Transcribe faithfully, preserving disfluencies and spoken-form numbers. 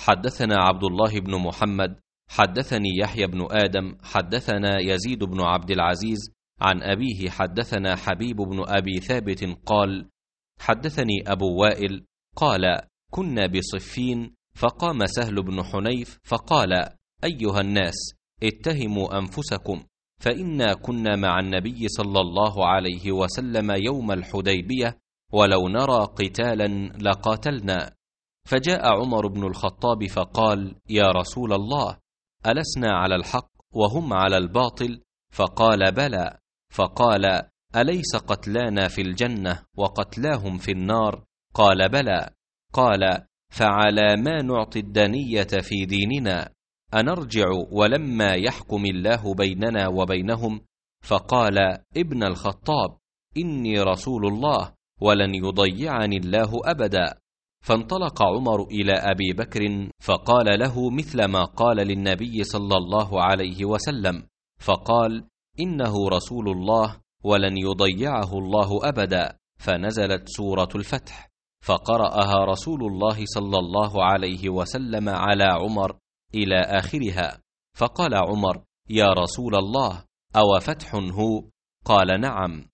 حدثنا عبد الله بن محمد حدثني يحيى بن آدم حدثنا يزيد بن عبد العزيز عن أبيه حدثنا حبيب بن أبي ثابت قال: حدثني أبو وائل قال: كنا بصفين، فقام سهل بن حنيف فقال: أيها الناس، اتهموا أنفسكم، فإنا كنا مع النبي صلى الله عليه وسلم يوم الحديبية، ولو نرى قتالا لقاتلنا. فجاء عمر بن الخطاب فقال: يا رسول الله، ألسنا على الحق وهم على الباطل؟ فقال: بلى. فقال: أليس قتلانا في الجنة وقتلاهم في النار؟ قال: بلى. قال: فعلى ما نعطي الدنية في ديننا؟ أنرجع ولما يحكم الله بيننا وبينهم؟ فقال: ابن الخطاب، إني رسول الله ولن يضيعني الله أبدا. فانطلق عمر إلى أبي بكر فقال له مثل ما قال للنبي صلى الله عليه وسلم، فقال: إنه رسول الله ولن يضيعه الله أبدا. فنزلت سورة الفتح، فقرأها رسول الله صلى الله عليه وسلم على عمر إلى آخرها. فقال عمر: يا رسول الله، أو فتح هو؟ قال: نعم.